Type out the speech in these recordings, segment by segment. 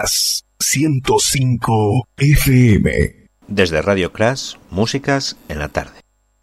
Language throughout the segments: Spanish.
Crash 105 FM. Desde Radio Crash, músicas en la tarde.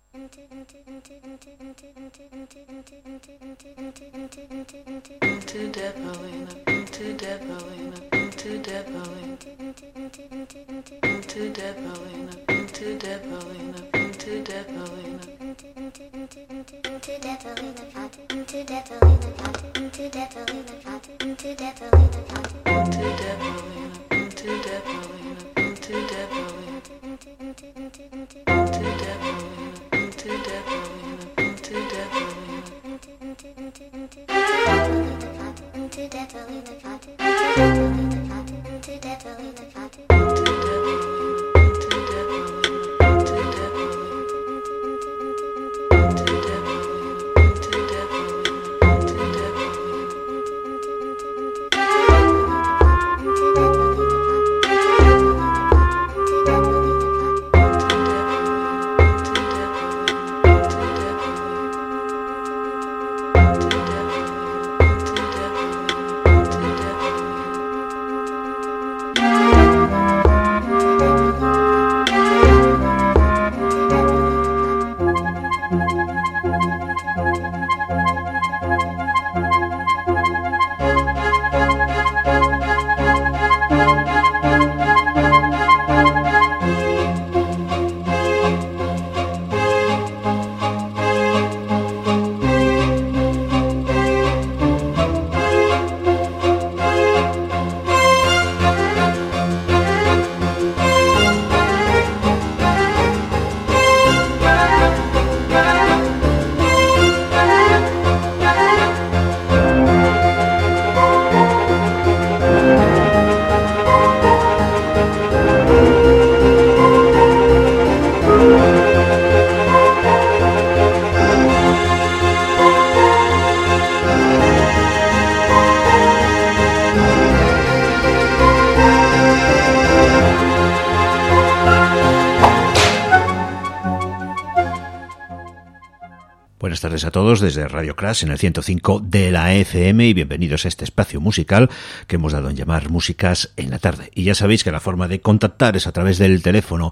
Buenas tardes a todos desde Radio Crash en el 105 de la FM y bienvenidos a este espacio musical que hemos dado en llamar Músicas en la Tarde. Y ya sabéis que la forma de contactar es a través del teléfono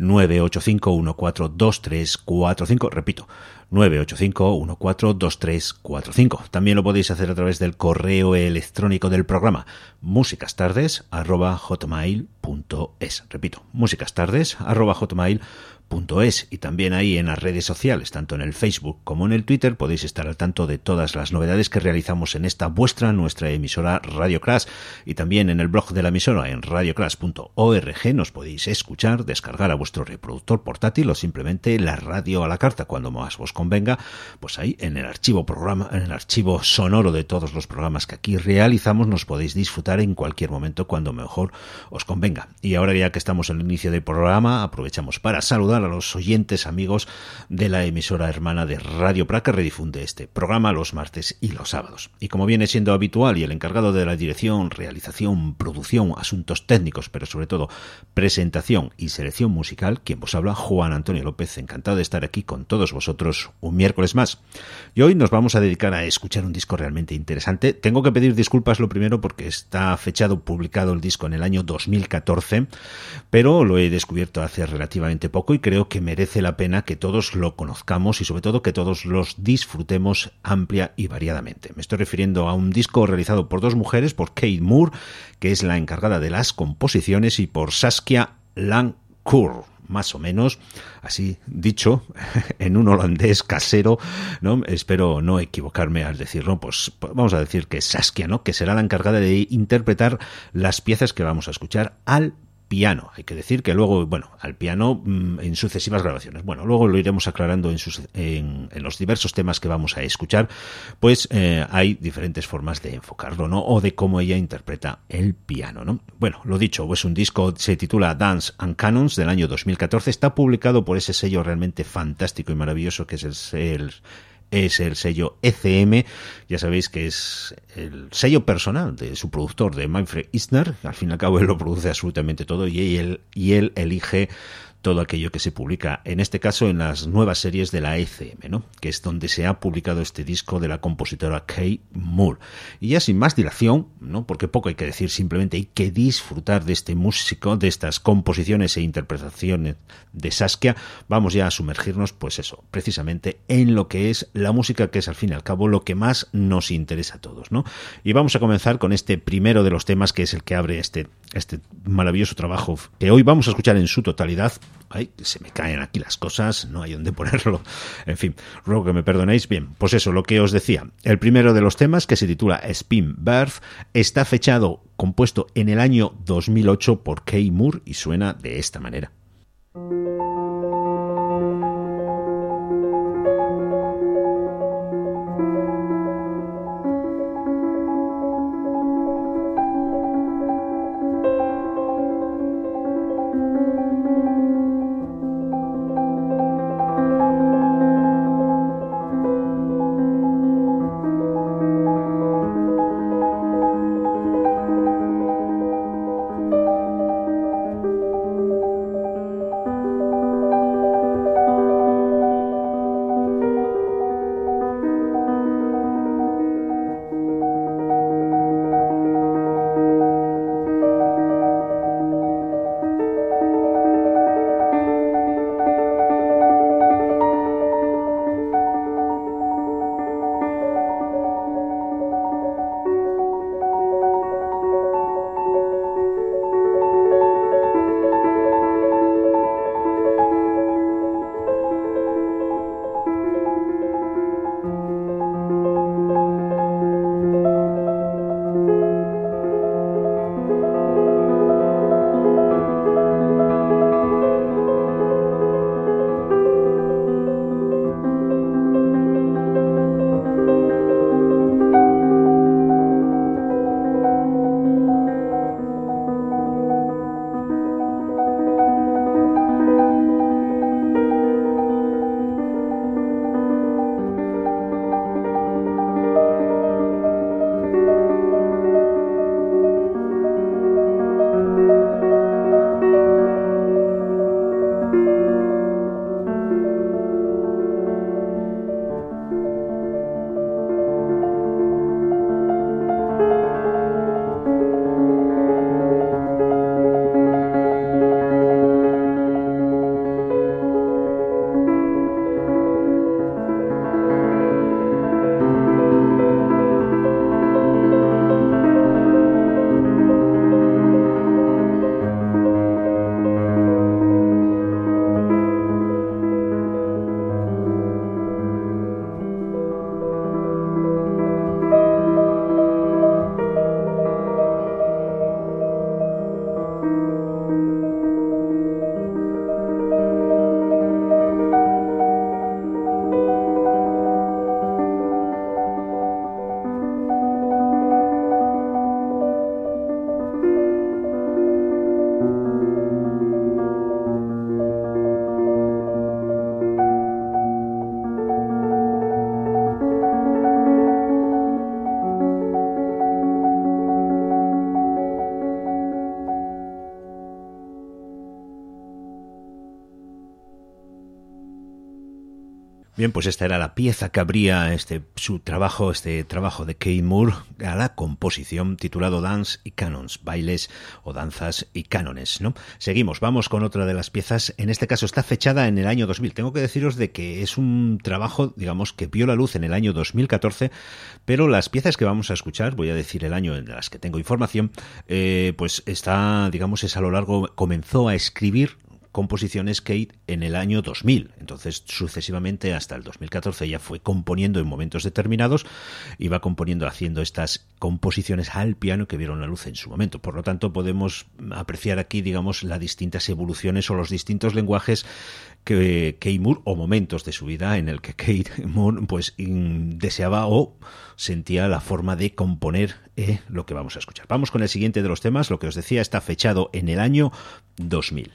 985142345, repito, 985142345. También lo podéis hacer a través del correo electrónico del programa musicastardes@hotmail.es. Repito, musicastardes@hotmail.es. Y también ahí en las redes sociales, tanto en el Facebook como en el Twitter, podéis estar al tanto de todas las novedades que realizamos en esta nuestra emisora Radio Crash, y también en el blog de la emisora en radiocrash.org nos podéis escuchar, descargar a vuestro reproductor portátil o simplemente la radio a la carta cuando más os convenga, pues ahí en el archivo sonoro de todos los programas que aquí realizamos nos podéis disfrutar en cualquier momento cuando mejor os convenga. Y ahora, ya que estamos en el inicio del programa, aprovechamos para saludar a los oyentes amigos de la emisora hermana de Radio Pra, que redifunde este programa los martes y los sábados. Y como viene siendo habitual, y el encargado de la dirección, realización, producción, asuntos técnicos, pero sobre todo presentación y selección musical, quien vos habla, Juan Antonio López, encantado de estar aquí con todos vosotros un miércoles más. Y hoy nos vamos a dedicar a escuchar un disco realmente interesante. Tengo que pedir disculpas lo primero porque está publicado el disco en el año 2014, pero lo he descubierto hace relativamente poco y creo que merece la pena que todos lo conozcamos y sobre todo que todos los disfrutemos amplia y variadamente. Me estoy refiriendo a un disco realizado por dos mujeres, por Kate Moore, que es la encargada de las composiciones, y por Saskia Lancourt, más o menos así dicho, en un holandés casero, ¿no? Espero no equivocarme al decirlo, pues vamos a decir que Saskia, ¿no?, que será la encargada de interpretar las piezas que vamos a escuchar al piano. Hay que decir que luego, al piano en sucesivas grabaciones. Luego lo iremos aclarando en los diversos temas que vamos a escuchar, pues hay diferentes formas de enfocarlo, ¿no?, o de cómo ella interpreta el piano, ¿no? Lo dicho, pues un disco se titula Dance and Canons del año 2014, está publicado por ese sello realmente fantástico y maravilloso que es el sello ECM. Ya sabéis que es el sello personal de su productor, de Manfred Isner. Al fin y al cabo él lo produce absolutamente todo y él elige todo aquello que se publica, en este caso en las nuevas series de la ECM, ¿no? Que es donde se ha publicado este disco de la compositora Kay Moore. Y ya sin más dilación, ¿no? Porque poco hay que decir, simplemente hay que disfrutar de este músico, de estas composiciones e interpretaciones de Saskia. Vamos ya a sumergirnos, pues eso, precisamente en lo que es la música, que es al fin y al cabo lo que más nos interesa a todos, ¿no? Y vamos a comenzar con este primero de los temas, que es el que abre este maravilloso trabajo que hoy vamos a escuchar en su totalidad. Ay, se me caen aquí las cosas, no hay dónde ponerlo. En fin, ruego que me perdonéis. Bien, pues eso, lo que os decía. El primero de los temas, que se titula Spin Birth, está fechado, compuesto en el año 2008 por Kay Moore y suena de esta manera. Bien, pues esta era la pieza que abría este trabajo de Kay Moore a la composición, titulado Dance y Canons, bailes o danzas y cánones, ¿no? Seguimos, vamos con otra de las piezas. En este caso está fechada en el año 2000. Tengo que deciros de que es un trabajo, digamos, que vio la luz en el año 2014, pero las piezas que vamos a escuchar, voy a decir el año en las que tengo información, pues está, digamos, es a lo largo, comenzó a escribir composiciones Kate en el año 2000, entonces sucesivamente hasta el 2014 ya fue componiendo en momentos determinados, iba componiendo, haciendo estas composiciones al piano que vieron la luz en su momento. Por lo tanto, podemos apreciar aquí, digamos, las distintas evoluciones o los distintos lenguajes que Kate Moore, o momentos de su vida en el que Kate Moore pues deseaba o sentía la forma de componer lo que vamos a escuchar. Vamos con el siguiente de los temas. Lo que os decía, está fechado en el año 2000.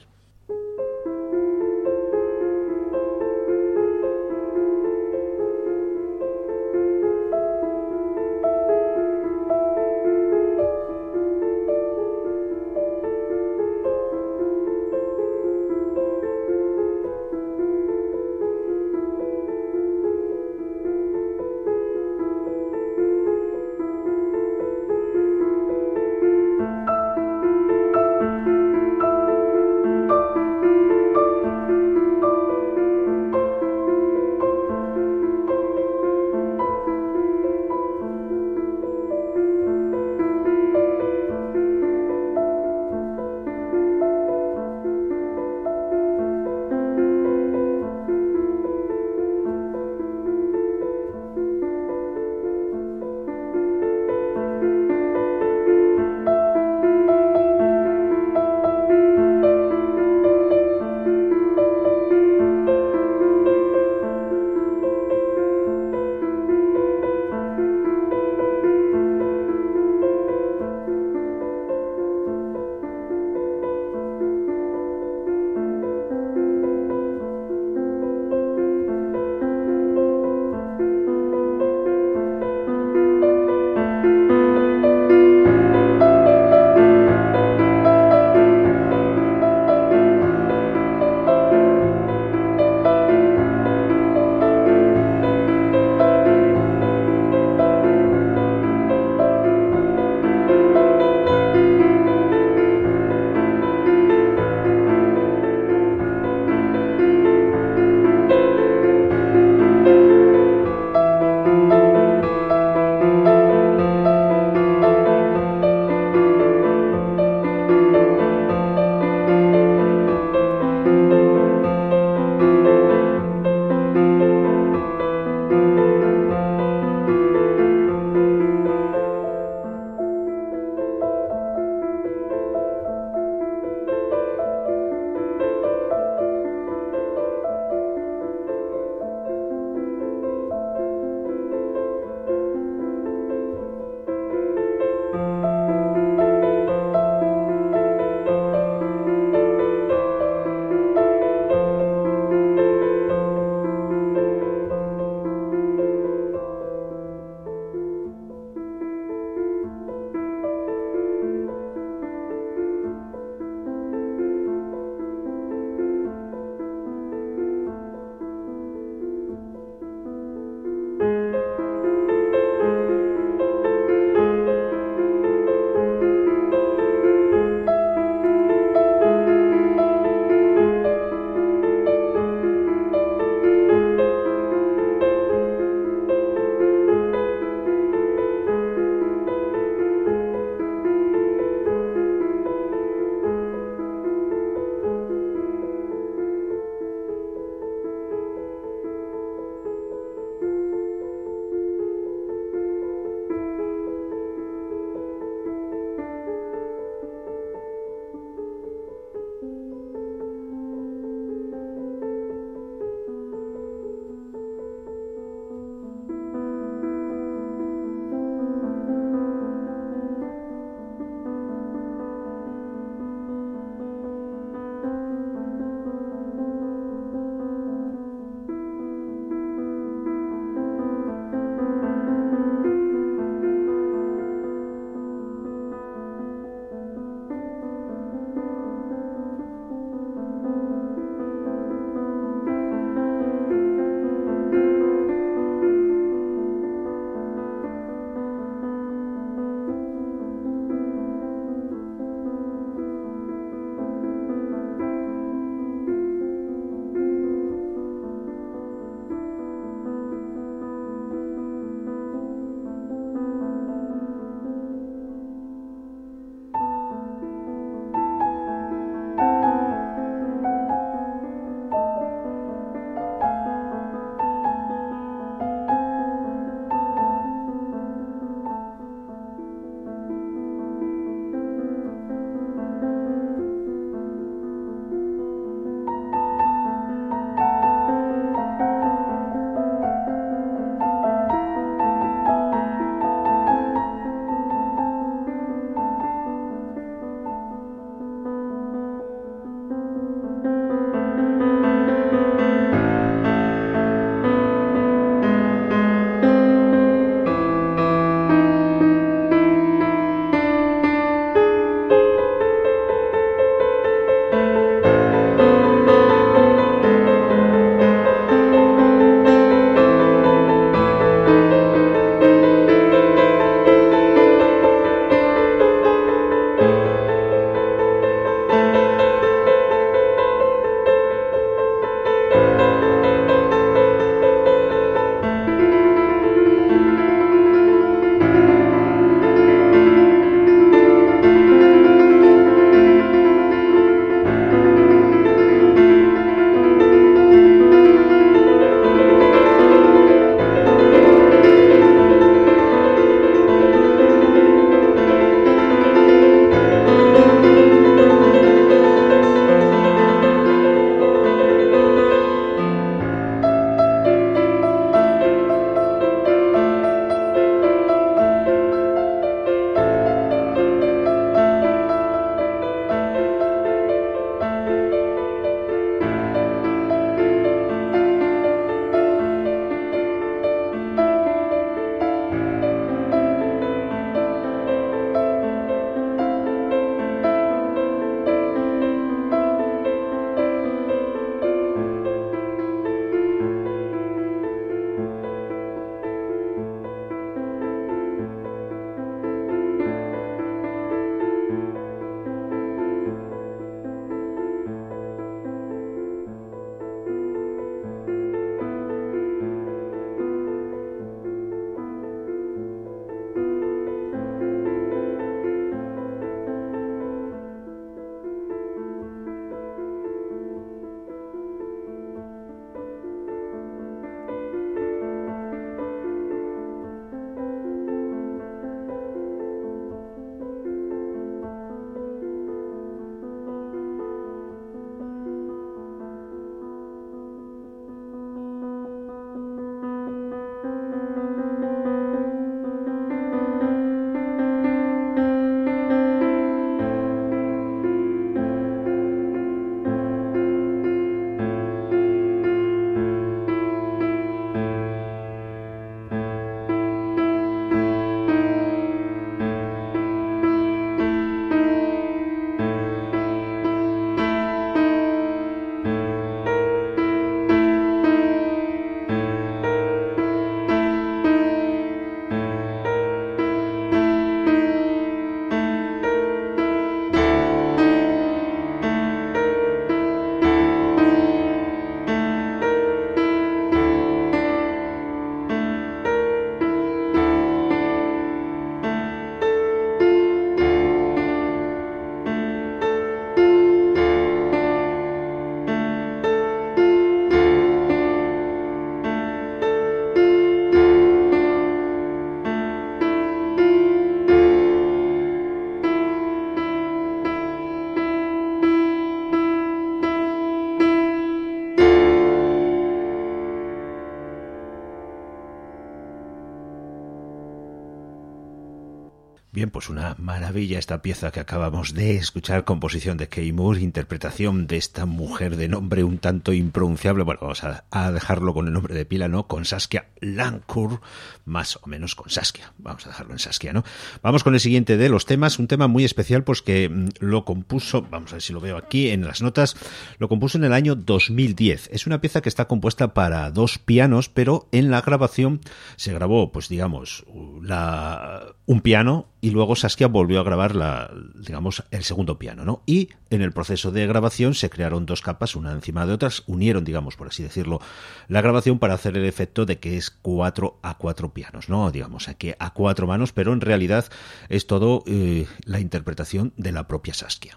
Bien, pues una maravilla esta pieza que acabamos de escuchar, composición de Kay Moore, interpretación de esta mujer de nombre un tanto impronunciable, bueno, vamos a dejarlo con el nombre de pila, ¿no? Con Saskia Lankur, más o menos con Saskia, vamos a dejarlo en Saskia, ¿no? Vamos con el siguiente de los temas, un tema muy especial, pues que lo compuso, vamos a ver si lo veo aquí en las notas, lo compuso en el año 2010. Es una pieza que está compuesta para 2 pianos, pero en la grabación se grabó, pues digamos, un piano, y luego Saskia volvió a grabar el segundo piano, ¿no? Y en el proceso de grabación se crearon 2 capas, una encima de otras, unieron, digamos, por así decirlo, la grabación para hacer el efecto de que es 4 pianos, ¿no? Digamos, aquí a 4 manos, pero en realidad es todo la interpretación de la propia Saskia.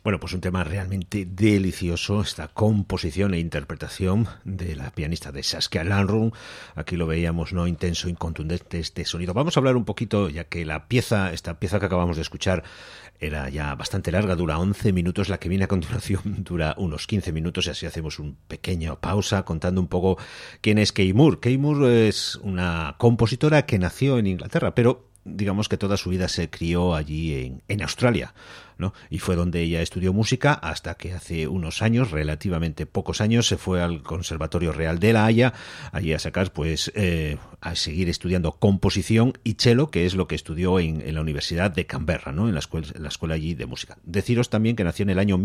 Bueno, pues un tema realmente delicioso, esta composición e interpretación de la pianista de Saskia Lanrun. Aquí lo veíamos, ¿no? Intenso y contundente este sonido. Vamos a hablar un poquito, ya que esta pieza que acabamos de escuchar era ya bastante larga, dura 11 minutos, la que viene a continuación dura unos 15 minutos y así hacemos una pequeña pausa contando un poco quién es Kay Moore. Kay Moore es una compositora que nació en Inglaterra, pero digamos que toda su vida se crió allí en Australia, ¿no? Y fue donde ella estudió música hasta que hace unos años, relativamente pocos años, se fue al Conservatorio Real de La Haya, allí a sacar, pues, a seguir estudiando composición y cello, que es lo que estudió en la Universidad de Canberra, ¿no? En la escuela allí de música. Deciros también que nació en el año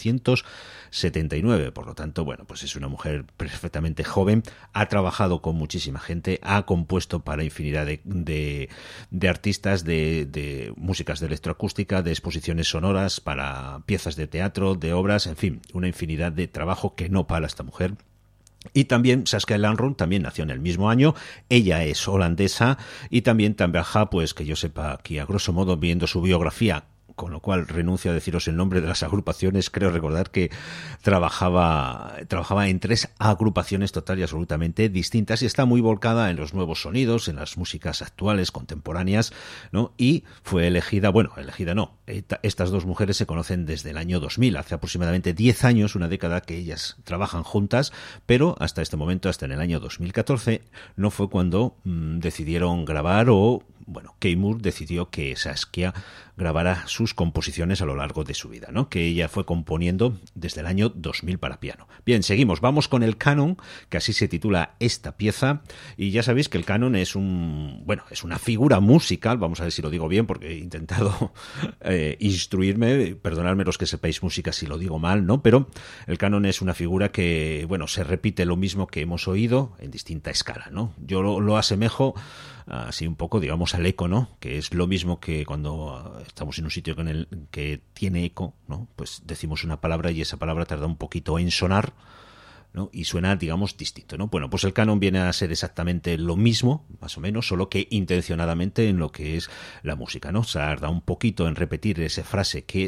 1979, por lo tanto, bueno, pues es una mujer perfectamente joven, ha trabajado con muchísima gente, ha compuesto para infinidad de artistas, de músicas de electroacústica, de exposiciones sonoras, para piezas de teatro, de obras, en fin, una infinidad de trabajo que no para esta mujer. Y también Saskia Lanrun también nació en el mismo año, ella es holandesa y también trabaja, pues que yo sepa aquí a grosso modo viendo su biografía, con lo cual renuncio a deciros el nombre de las agrupaciones, creo recordar que trabajaba en 3 agrupaciones total y absolutamente distintas y está muy volcada en los nuevos sonidos, en las músicas actuales, contemporáneas, ¿no? Y fue elegida no, estas 2 mujeres se conocen desde el año 2000, hace aproximadamente 10 años, una década que ellas trabajan juntas, pero hasta este momento, hasta en el año 2014, no fue cuando decidieron grabar Kay Moore decidió que Saskia grabara sus composiciones a lo largo de su vida, ¿no? Que ella fue componiendo desde el año 2000 para piano. Bien, seguimos, vamos con el canon, que así se titula esta pieza, y ya sabéis que el canon es es una figura musical, vamos a ver si lo digo bien, porque he intentado instruirme, perdonadme los que sepáis música si lo digo mal, ¿no? Pero el canon es una figura que, se repite lo mismo que hemos oído en distinta escala, ¿no? Yo lo asemejo así un poco, digamos, al eco, ¿no? Que es lo mismo que cuando estamos en un sitio que tiene eco, ¿no? Pues decimos una palabra y esa palabra tarda un poquito en sonar, ¿no? Y suena, digamos, distinto, ¿no? Bueno, pues el canon viene a ser exactamente lo mismo, más o menos, solo que intencionadamente en lo que es la música, ¿no? Tarda un poquito en repetir esa frase que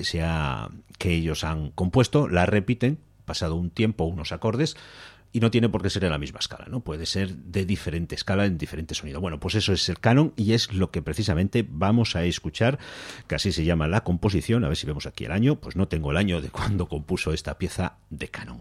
ellos han compuesto, la repiten, pasado un tiempo, unos acordes, y no tiene por qué ser en la misma escala, ¿no? Puede ser de diferente escala, en diferente sonido. Bueno, pues eso es el canon y es lo que precisamente vamos a escuchar, que así se llama la composición. A ver si vemos aquí el año. Pues no tengo el año de cuando compuso esta pieza de canon.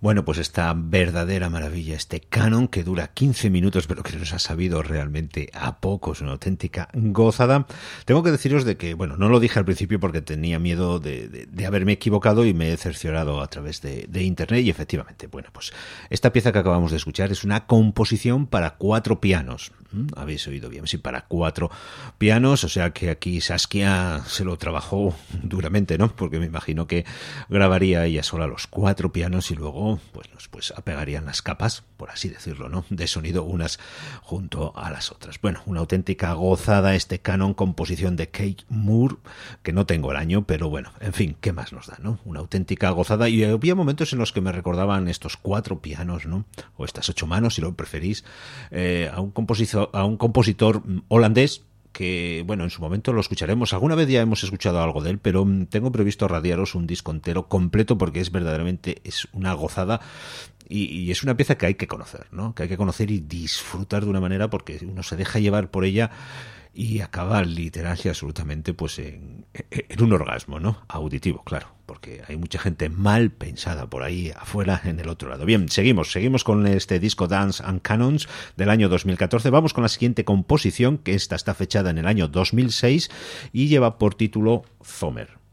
Bueno, pues esta verdadera maravilla, este canon que dura 15 minutos, pero que nos ha sabido realmente a poco, es una auténtica gozada. Tengo que deciros de que, bueno, no lo dije al principio porque tenía miedo de haberme equivocado y me he cerciorado a través de internet y efectivamente, bueno, pues esta pieza que acabamos de escuchar es una composición para 4 pianos. Habéis oído bien, sí, para 4 pianos, o sea que aquí Saskia se lo trabajó duramente, ¿no? Porque me imagino que grabaría ella sola los 4 pianos y luego pues apegarían las capas, por así decirlo, ¿no? De sonido unas junto a las otras. Bueno, una auténtica gozada este canon composición de Keith Moore, que no tengo el año, pero bueno, en fin, ¿qué más nos da, no? Una auténtica gozada y había momentos en los que me recordaban estos 4 pianos, ¿no? O estas 8 manos, si lo preferís, a un compositor holandés que, bueno, en su momento lo escucharemos. Alguna vez ya hemos escuchado algo de él, pero tengo previsto radiaros un disco entero completo porque es verdaderamente es una gozada y es una pieza que hay que conocer, ¿no? Que hay que conocer y disfrutar de una manera porque uno se deja llevar por ella y acaba literal y absolutamente pues en un orgasmo, ¿no? Auditivo, claro, porque hay mucha gente mal pensada por ahí afuera en el otro lado. Bien, seguimos con este disco Dance and Canons del año 2014. Vamos con la siguiente composición, que esta está fechada en el año 2006 y lleva por título Zomer.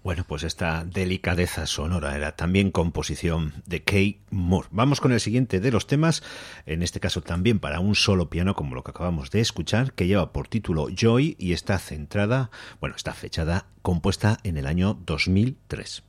Bueno, pues esta delicadeza sonora era también composición de Kay Moore. Vamos con el siguiente de los temas, en este caso también para un solo piano, como lo que acabamos de escuchar, que lleva por título Joy y está fechada, compuesta en el año 2003.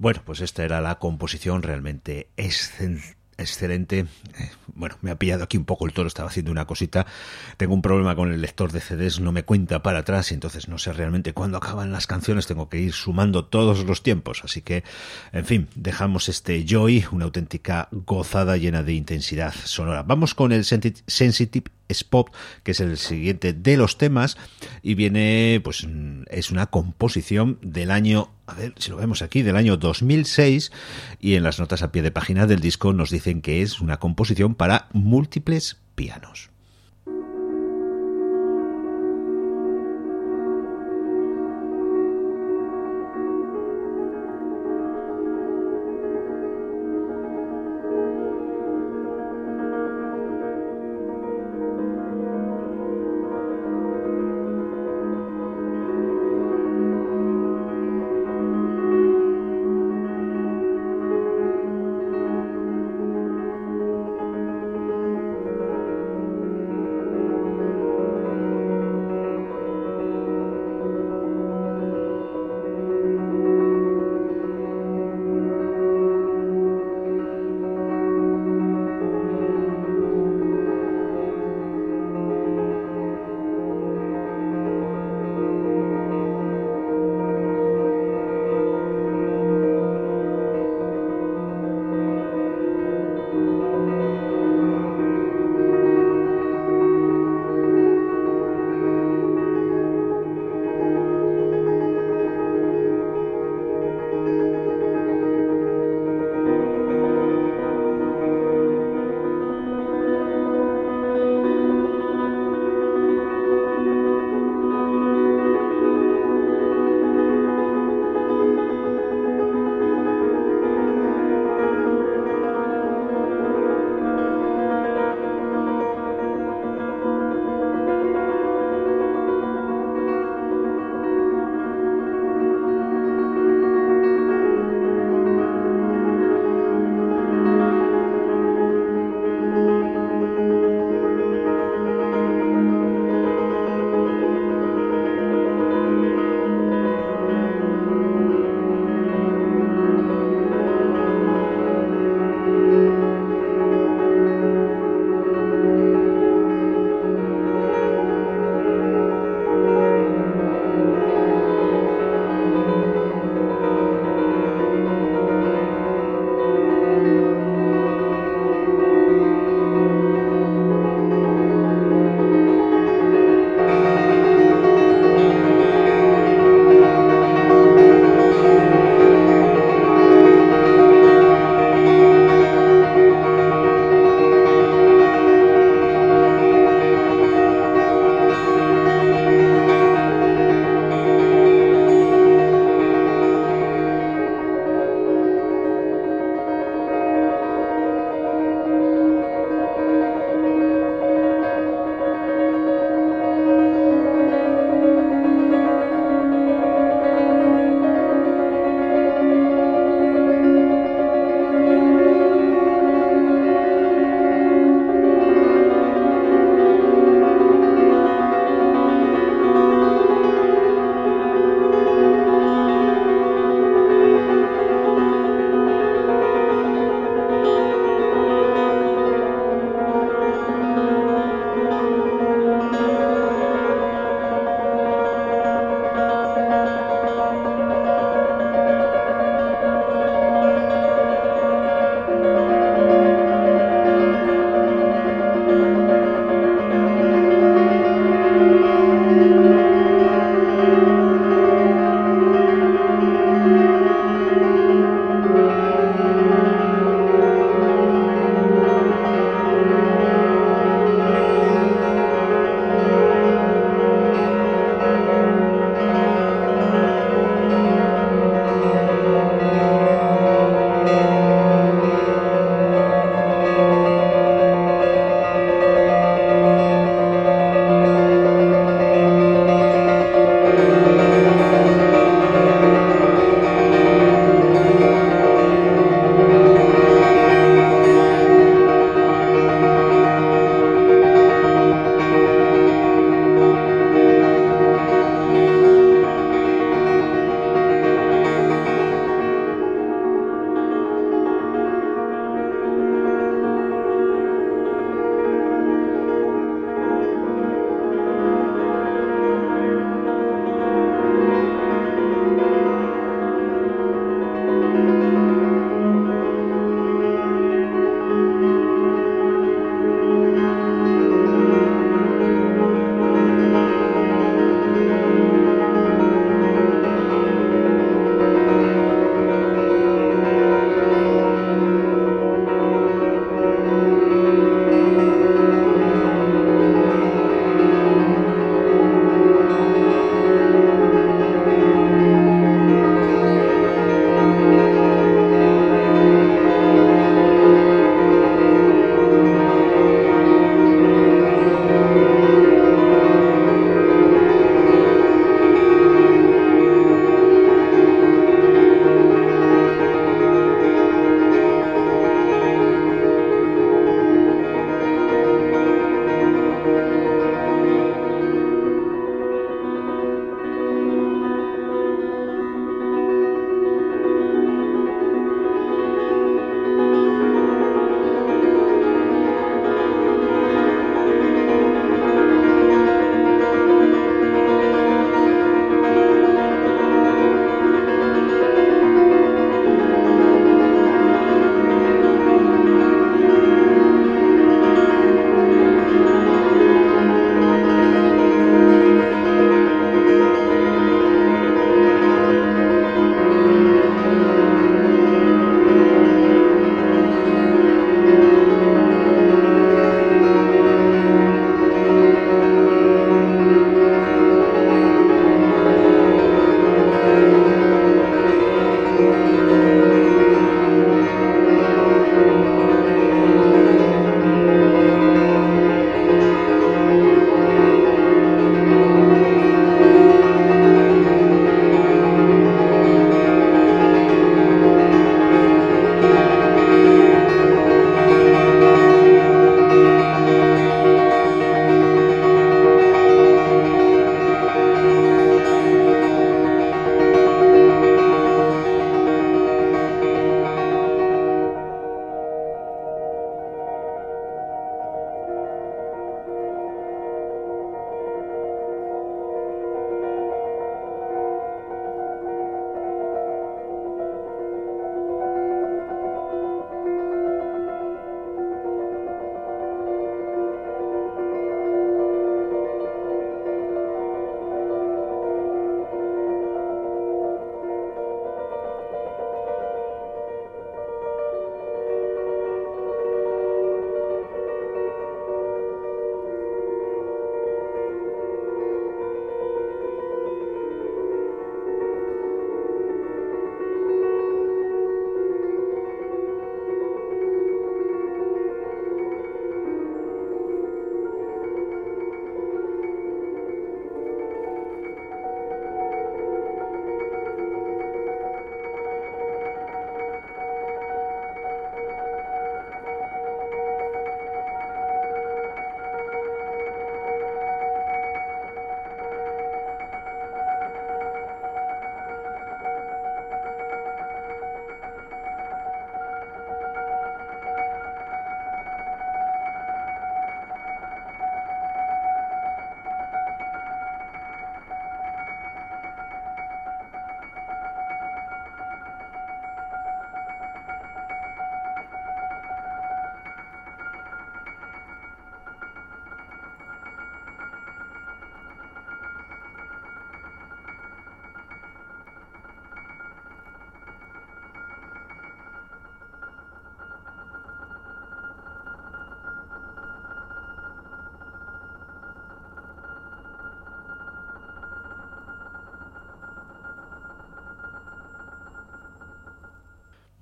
Bueno, pues esta era la composición realmente excelente. Bueno, me ha pillado aquí un poco el toro, estaba haciendo una cosita. Tengo un problema con el lector de CDs, no me cuenta para atrás y entonces no sé realmente cuándo acaban las canciones, tengo que ir sumando todos los tiempos. Así que, en fin, dejamos este Joy, una auténtica gozada llena de intensidad sonora. Vamos con el Sensitive Spot, que es el siguiente de los temas y viene, pues es una composición del año, a ver si lo vemos aquí, del año 2006, y en las notas a pie de página del disco nos dicen que es una composición para múltiples pianos.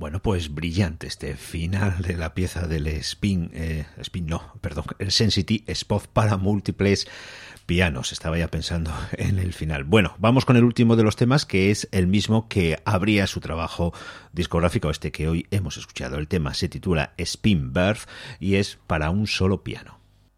Bueno, pues brillante este final de la pieza del el Sensity Spot para múltiples pianos. Estaba ya pensando en el final. Bueno, vamos con el último de los temas, que es el mismo que abría su trabajo discográfico, este que hoy hemos escuchado. El tema se titula Spin Birth y es para un solo piano.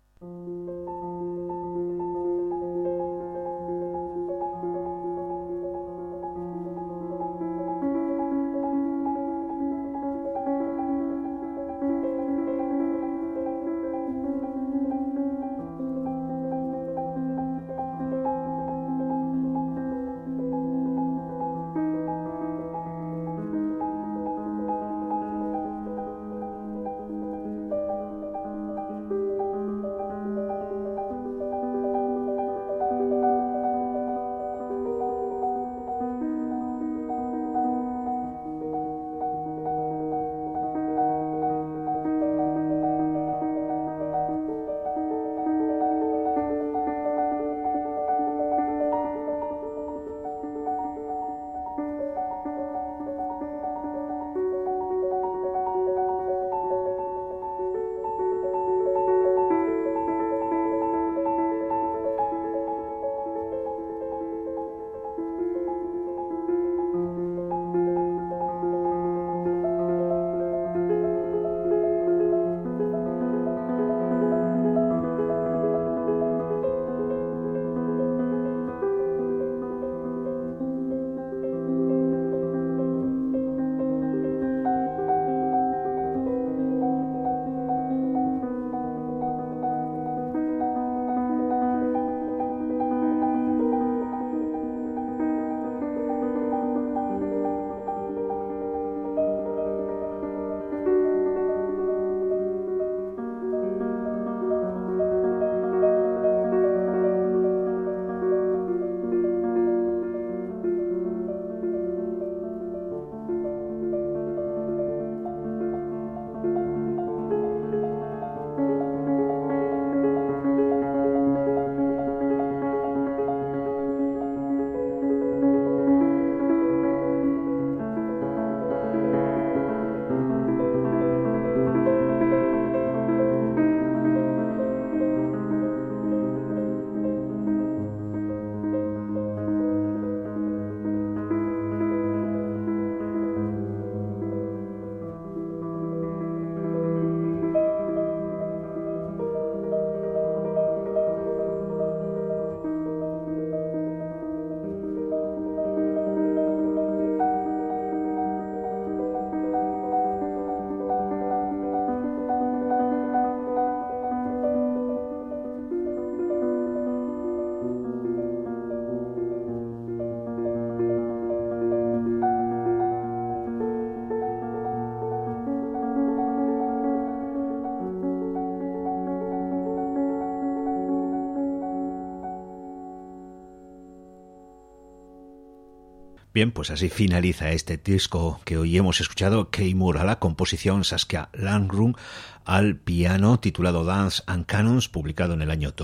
Bien, pues así finaliza este disco que hoy hemos escuchado. Kay Moore a la composición, Saskia Landrum al piano, titulado Dance and Canons, publicado en el año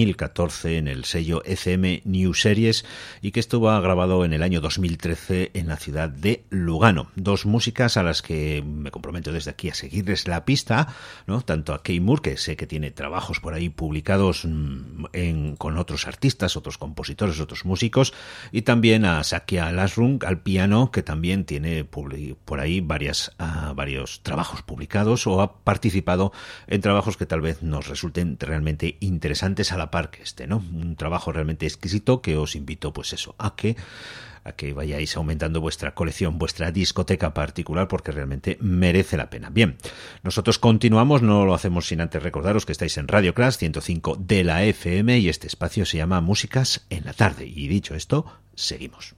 2014 en el sello ECM New Series y que estuvo grabado en el año 2013 en la ciudad de Lugano. Dos músicas a las que me comprometo desde aquí a seguirles la pista, ¿no? Tanto a Kay Moore, que sé que tiene trabajos por ahí publicados con otros artistas, otros compositores, otros músicos, y también a Saskia Landrum al piano, que también tiene por ahí varios trabajos publicados o ha participado en trabajos que tal vez nos resulten realmente interesantes a la par que este, ¿no? Un trabajo realmente exquisito que os invito, pues eso, a que vayáis aumentando vuestra colección, vuestra discoteca particular, porque realmente merece la pena. Bien, nosotros continuamos, no lo hacemos sin antes recordaros que estáis en Radio Clash 105 de la FM y este espacio se llama Músicas en la Tarde. Y dicho esto, seguimos.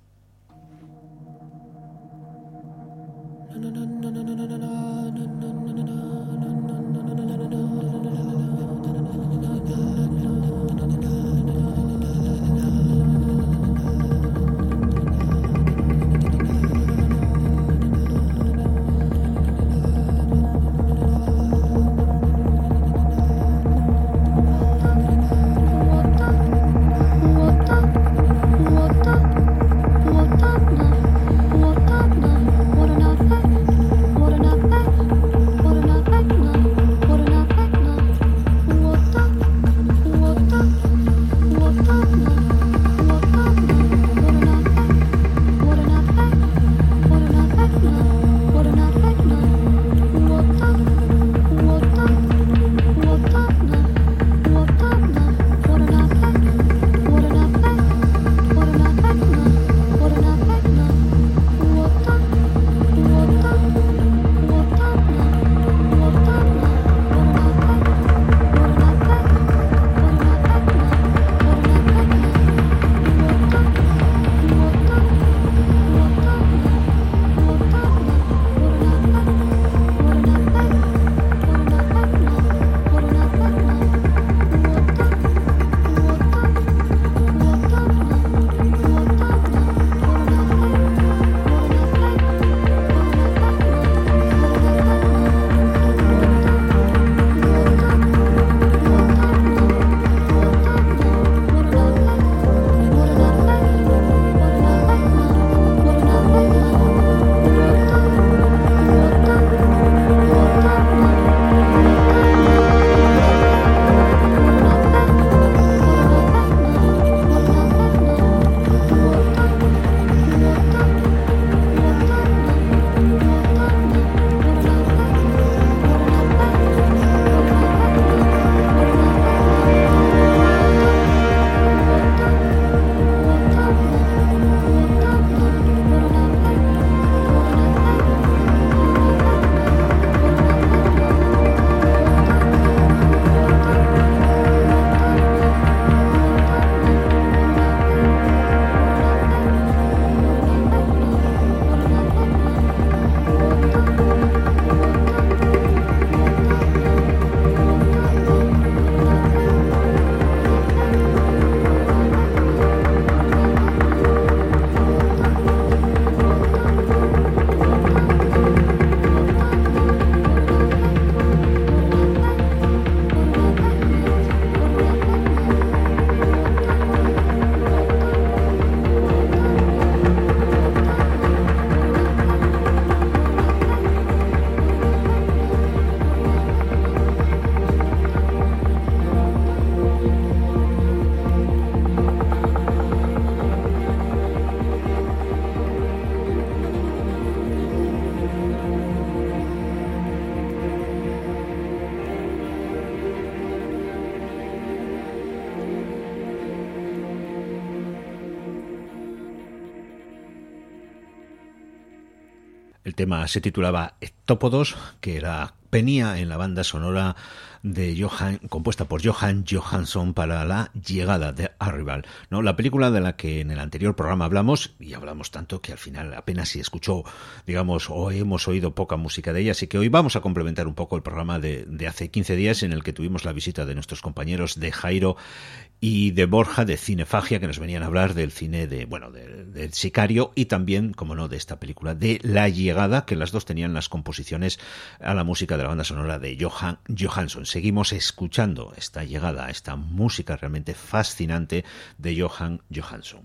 El tema se titulaba Ectópodos, que venía en la banda sonora compuesta por Johan Johansson para La llegada de Arrival, ¿no? La película de la que en el anterior programa hablamos, y hablamos tanto que al final apenas se escuchó, digamos, o hemos oído poca música de ella, así que hoy vamos a complementar un poco el programa de hace 15 días en el que tuvimos la visita de nuestros compañeros de Jairo y de Borja de Cinefagia, que nos venían a hablar del cine del Sicario y también, como no, de esta película de La llegada, que las dos tenían las composiciones a la música de la banda sonora de Johan Johansson. Seguimos escuchando esta llegada, esta música realmente fascinante de Johan Johansson.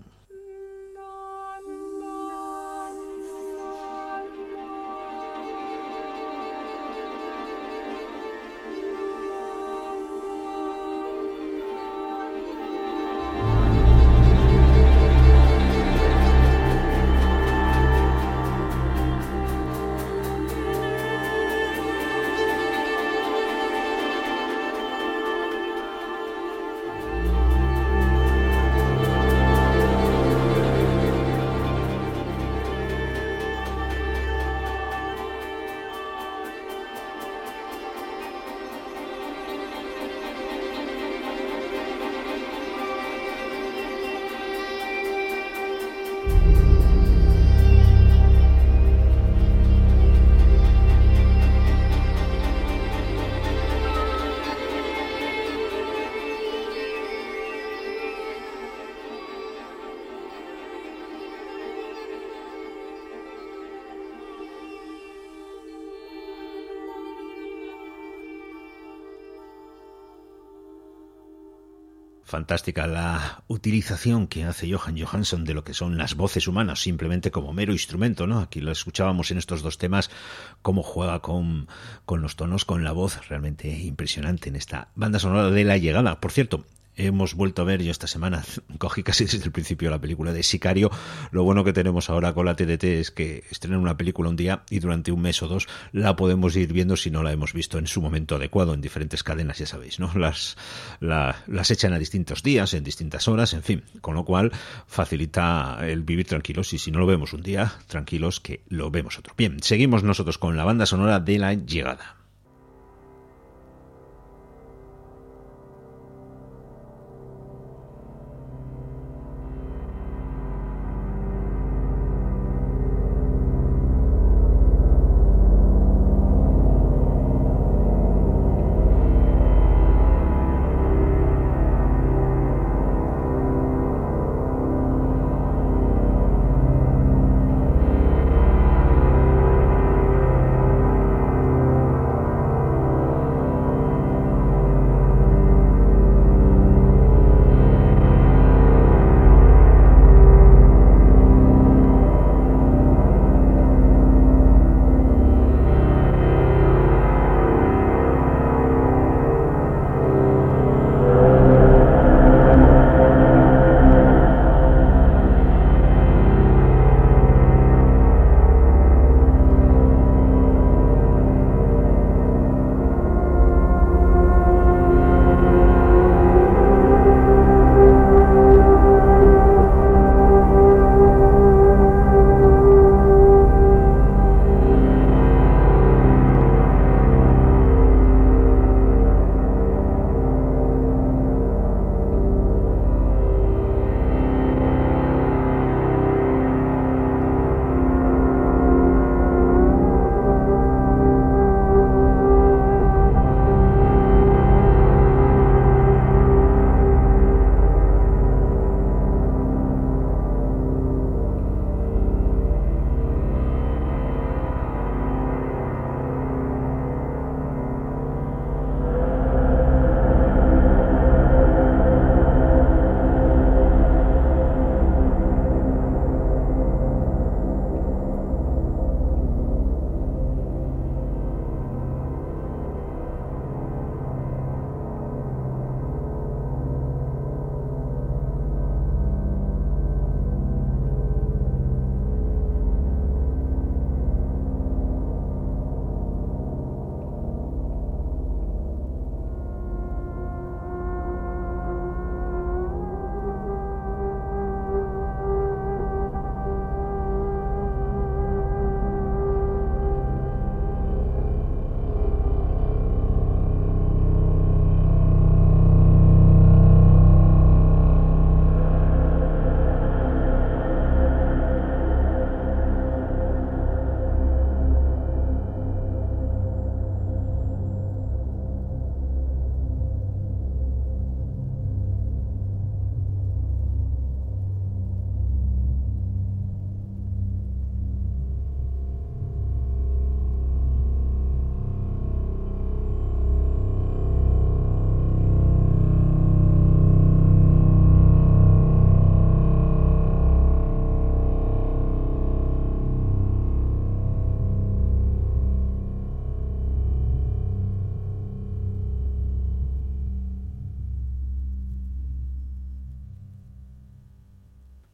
Fantástica la utilización que hace Johan Johansson de lo que son las voces humanas, simplemente como mero instrumento, ¿no? Aquí lo escuchábamos en estos dos temas, cómo juega con los tonos, con la voz, realmente impresionante en esta banda sonora de La llegada. Por cierto, hemos vuelto a ver, yo esta semana cogí casi desde el principio la película de Sicario. Lo bueno que tenemos ahora con la TDT es que estrenan una película un día y durante un mes o dos la podemos ir viendo si no la hemos visto en su momento adecuado en diferentes cadenas, ya sabéis, ¿no? Las echan a distintos días, en distintas horas, en fin, con lo cual facilita el vivir tranquilos y si no lo vemos un día, tranquilos que lo vemos otro. Bien, seguimos nosotros con la banda sonora de La llegada.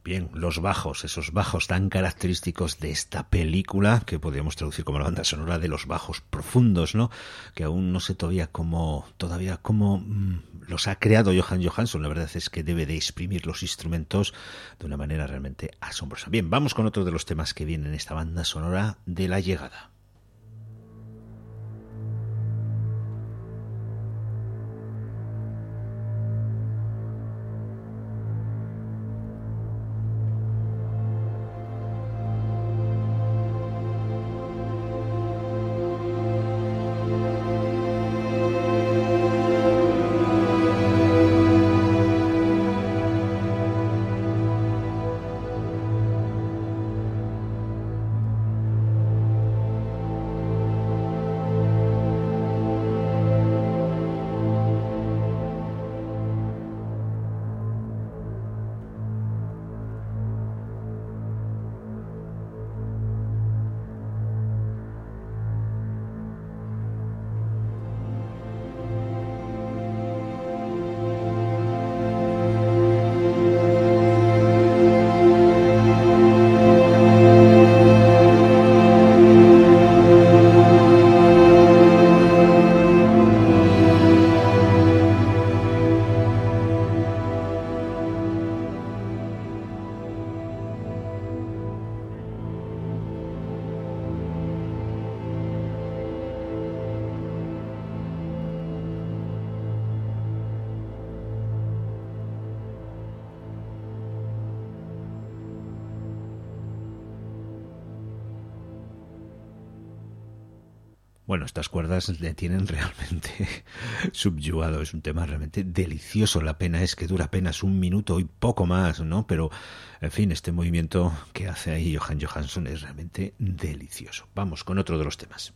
Bien, los bajos, esos bajos tan característicos de esta película, que podríamos traducir como la banda sonora de los bajos profundos, ¿no? Que aún no sé todavía cómo los ha creado Johan Johansson. La verdad es que debe de exprimir los instrumentos de una manera realmente asombrosa. Bien, vamos con otro de los temas que viene en esta banda sonora de La Llegada. Bueno, estas cuerdas le tienen realmente subyugado. Es un tema realmente delicioso. La pena es que dura apenas 1 minuto y poco más, ¿no? Pero, en fin, este movimiento que hace ahí Johan Johansson es realmente delicioso. Vamos con otro de los temas.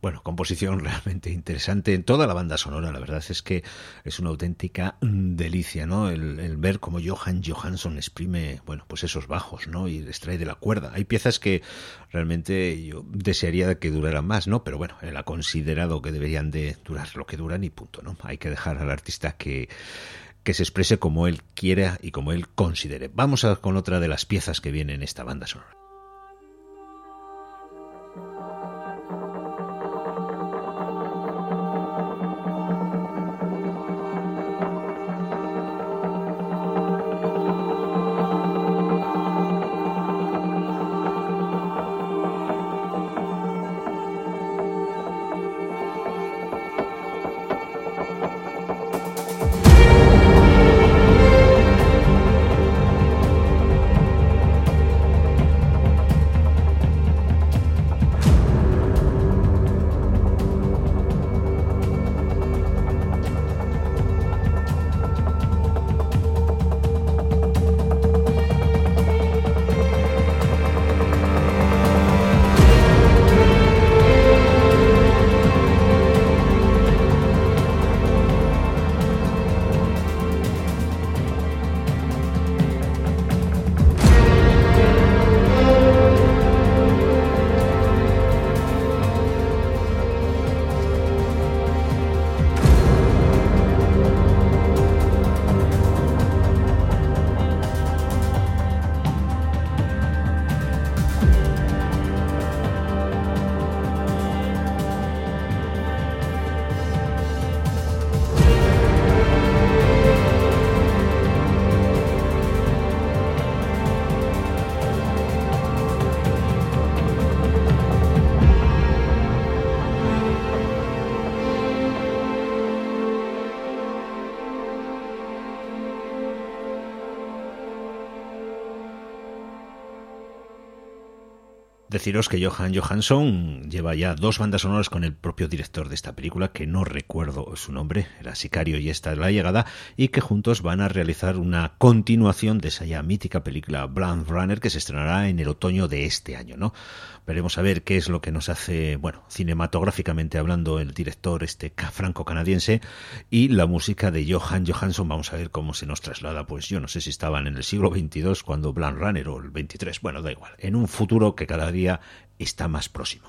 Bueno, composición realmente interesante en toda la banda sonora. La verdad es que es una auténtica delicia, ¿no? El ver cómo Johan Johansson exprime, bueno, pues esos bajos, ¿no? Y extrae de la cuerda. Hay piezas que realmente yo desearía que duraran más, ¿no? Pero bueno, él ha considerado que deberían de durar lo que duran y punto, ¿no? Hay que dejar al artista que se exprese como él quiera y como él considere. Vamos con otra de las piezas que viene en esta banda sonora. Deciros que Johan Johansson lleva ya 2 bandas sonoras con el propio director de esta película, que no recuerdo su nombre, era Sicario y esta es La Llegada, y que juntos van a realizar una continuación de esa ya mítica película Blade Runner, que se estrenará en el otoño de este año, ¿no? Veremos a ver qué es lo que nos hace, bueno, cinematográficamente hablando, el director franco-canadiense, y la música de Johan Johansson. Vamos a ver cómo se nos traslada, pues yo no sé si estaban en el siglo XXII cuando Blade Runner o el XXIII, bueno, da igual, en un futuro que cada día está más próximo.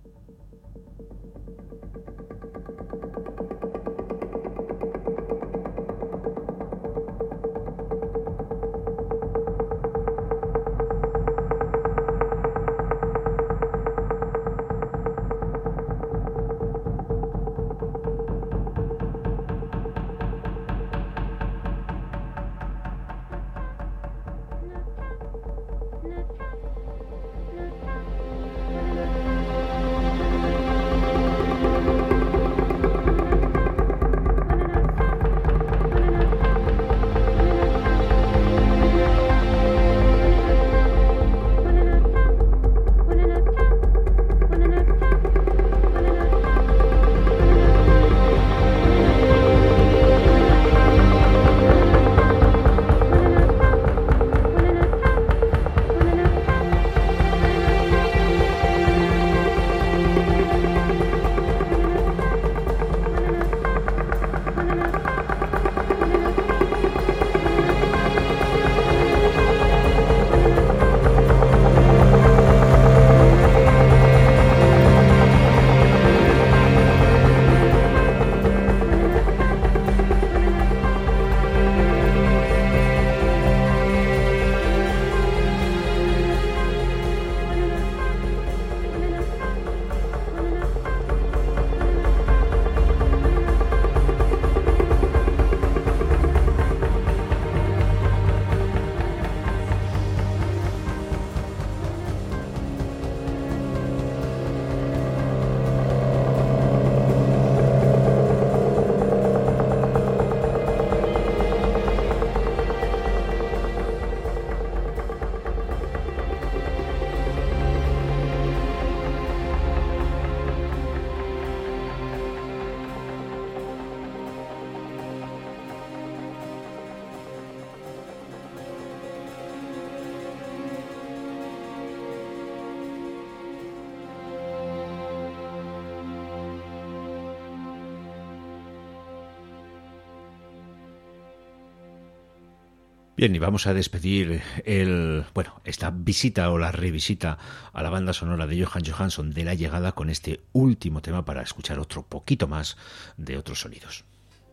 Bien, y vamos a despedir esta visita o la revisita a la banda sonora de Jóhann Jóhannsson de La Llegada con este último tema para escuchar otro poquito más de otros sonidos.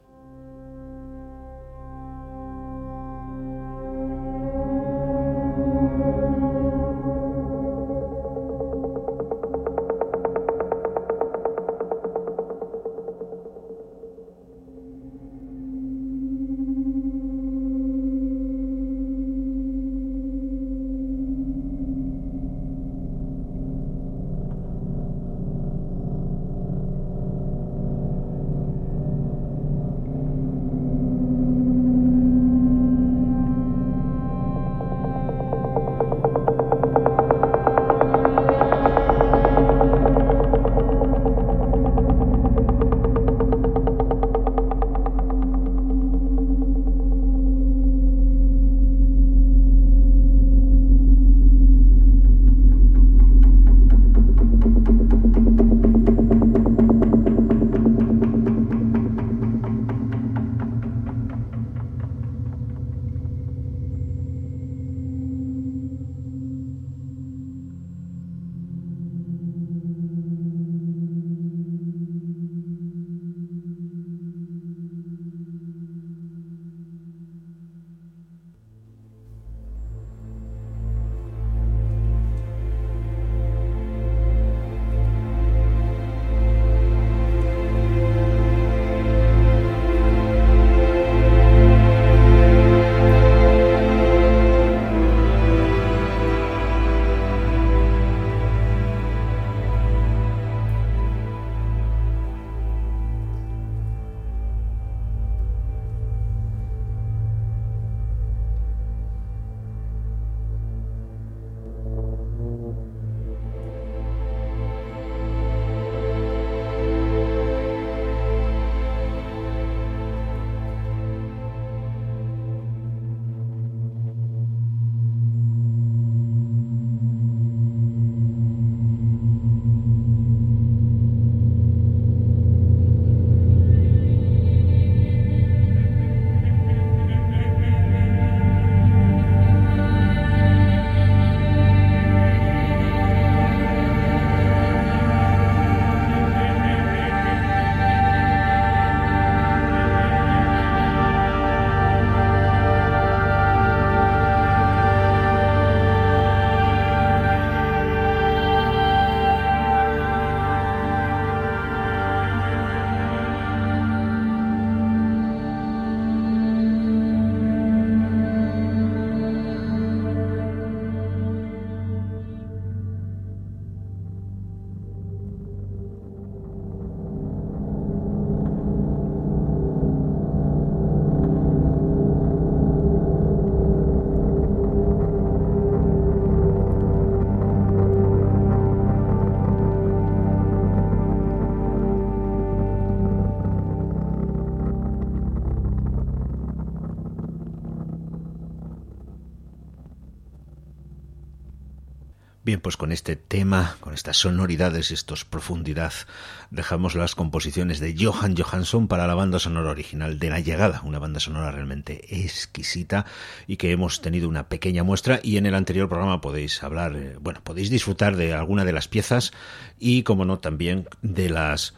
Bien, pues con este tema, con estas sonoridades, estos profundidad, dejamos las composiciones de Jóhann Jóhannsson para la banda sonora original de La Llegada, una banda sonora realmente exquisita y que hemos tenido una pequeña muestra, y en el anterior programa podéis hablar, podéis disfrutar de alguna de las piezas y, como no, también de las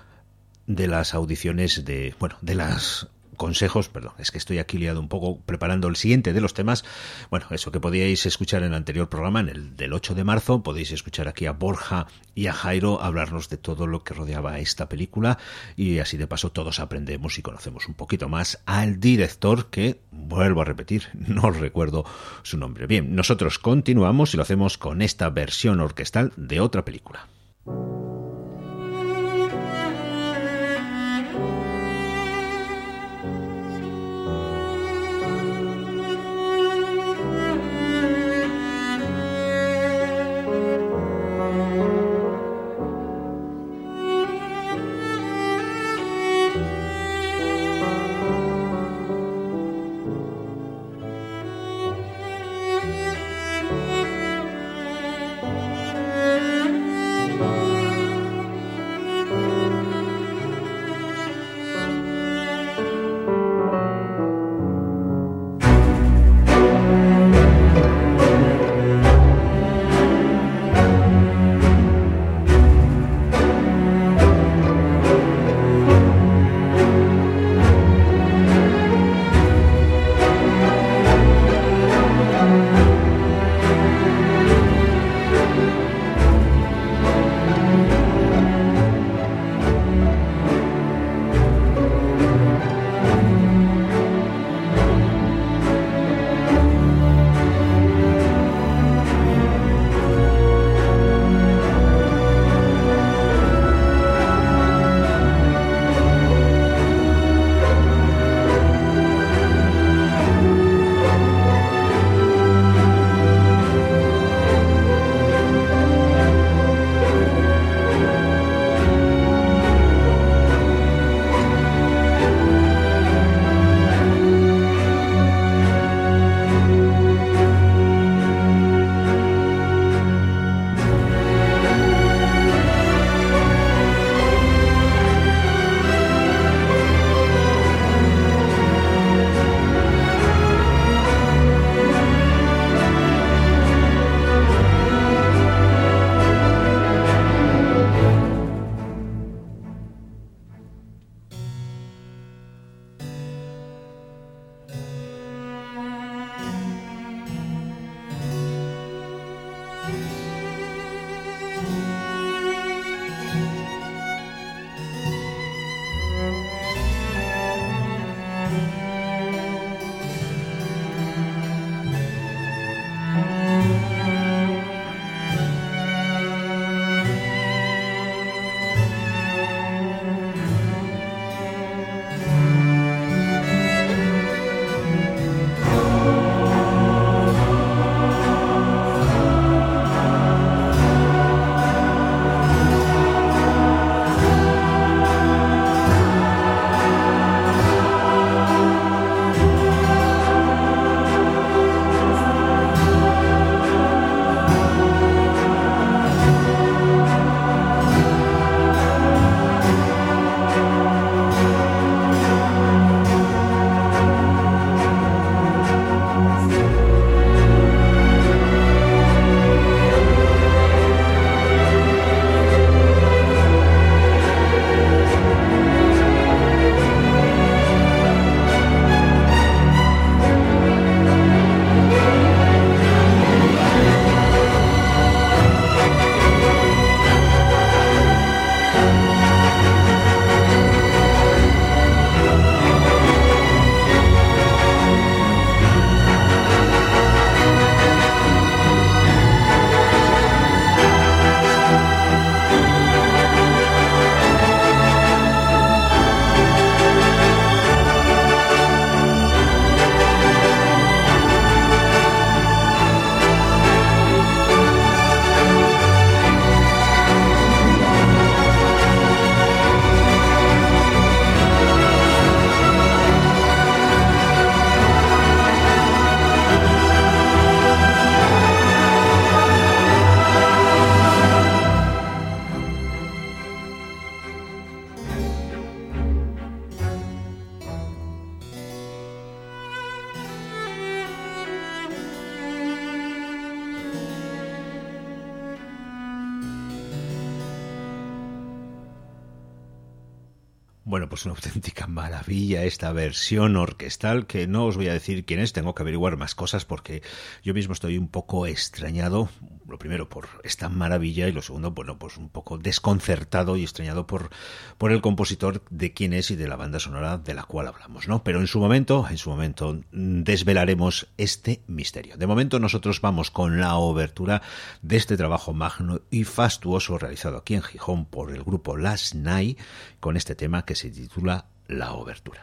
audiciones de las consejos, perdón, es que estoy aquí liado un poco preparando el siguiente de los temas. Bueno, eso que podíais escuchar en el anterior programa, en el del 8 de marzo, podéis escuchar aquí a Borja y a Jairo hablarnos de todo lo que rodeaba esta película, y así de paso todos aprendemos y conocemos un poquito más al director, que, vuelvo a repetir, no recuerdo su nombre. Bien, nosotros continuamos y lo hacemos con esta versión orquestal de otra película. Bueno, pues una auténtica maravilla esta versión orquestal, que no os voy a decir quién es, tengo que averiguar más cosas porque yo mismo estoy un poco extrañado, lo primero por esta maravilla y lo segundo, bueno, pues un poco desconcertado y extrañado por el compositor de quién es y de la banda sonora de la cual hablamos, ¿no? Pero en su momento desvelaremos este misterio. De momento nosotros vamos con la obertura de este trabajo magno y fastuoso realizado aquí en Gijón por el grupo Last Night, con este tema que se titula La Obertura.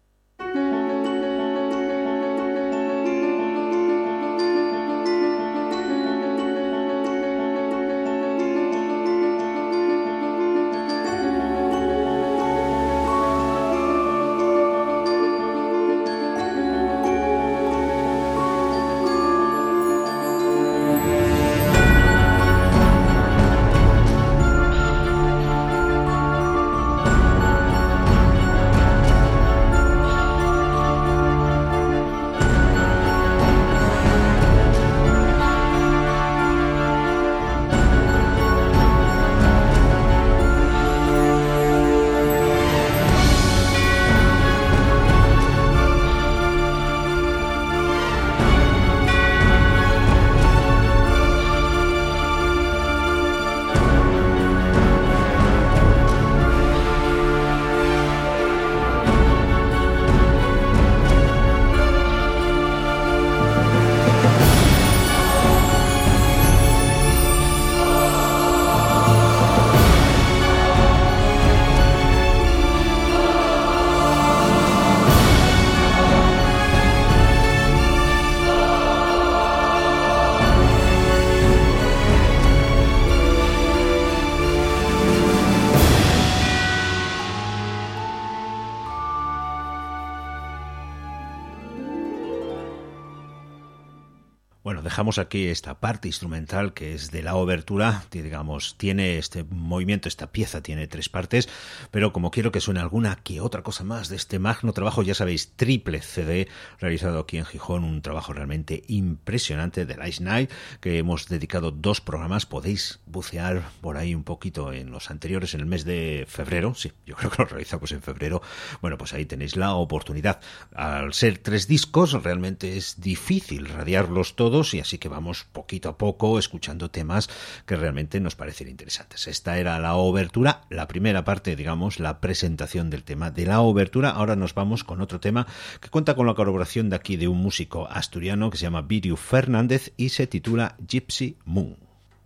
Bueno, dejamos aquí esta parte instrumental que es de la obertura, digamos, tiene este movimiento, esta pieza tiene 3 partes, pero como quiero que suene alguna que otra cosa más de este magno trabajo, ya sabéis, triple CD realizado aquí en Gijón, un trabajo realmente impresionante de Last Night, que hemos dedicado 2 programas, podéis bucear por ahí un poquito en los anteriores, en el mes de febrero, sí, yo creo que lo realizamos en febrero, bueno, pues ahí tenéis la oportunidad. Al ser 3 discos, realmente es difícil radiarlos todos y así que vamos poquito a poco escuchando temas que realmente nos parecen interesantes. Esta era la obertura, la primera parte, digamos, la presentación del tema de la obertura. Ahora nos vamos con otro tema que cuenta con la colaboración de aquí de un músico asturiano que se llama Biriu Fernández y se titula Gypsy Moon.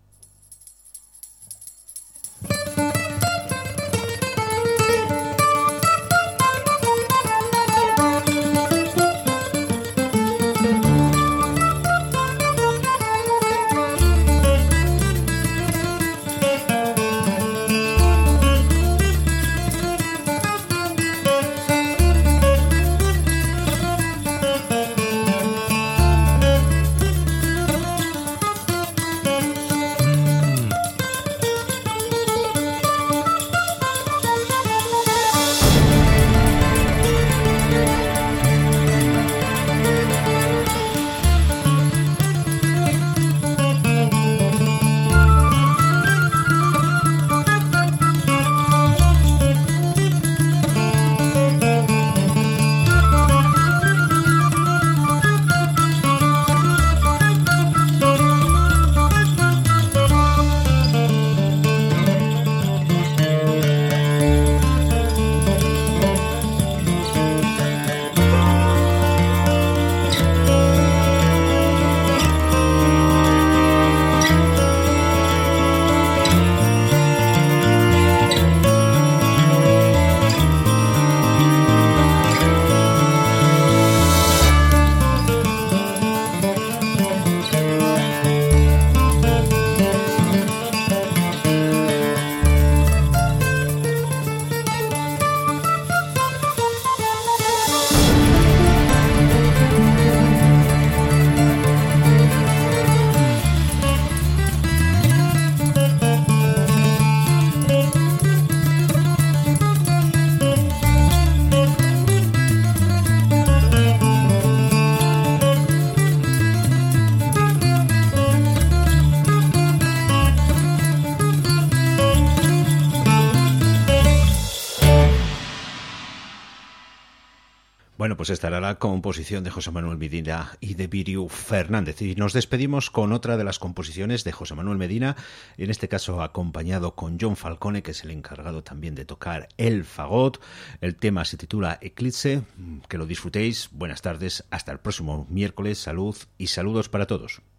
Bueno, pues esta era la composición de José Manuel Medina y de Biriu Fernández. Y nos despedimos con otra de las composiciones de José Manuel Medina, en este caso acompañado con John Falcone, que es el encargado también de tocar el fagot. El tema se titula Eclipse. Que lo disfrutéis. Buenas tardes. Hasta el próximo miércoles. Salud y saludos para todos.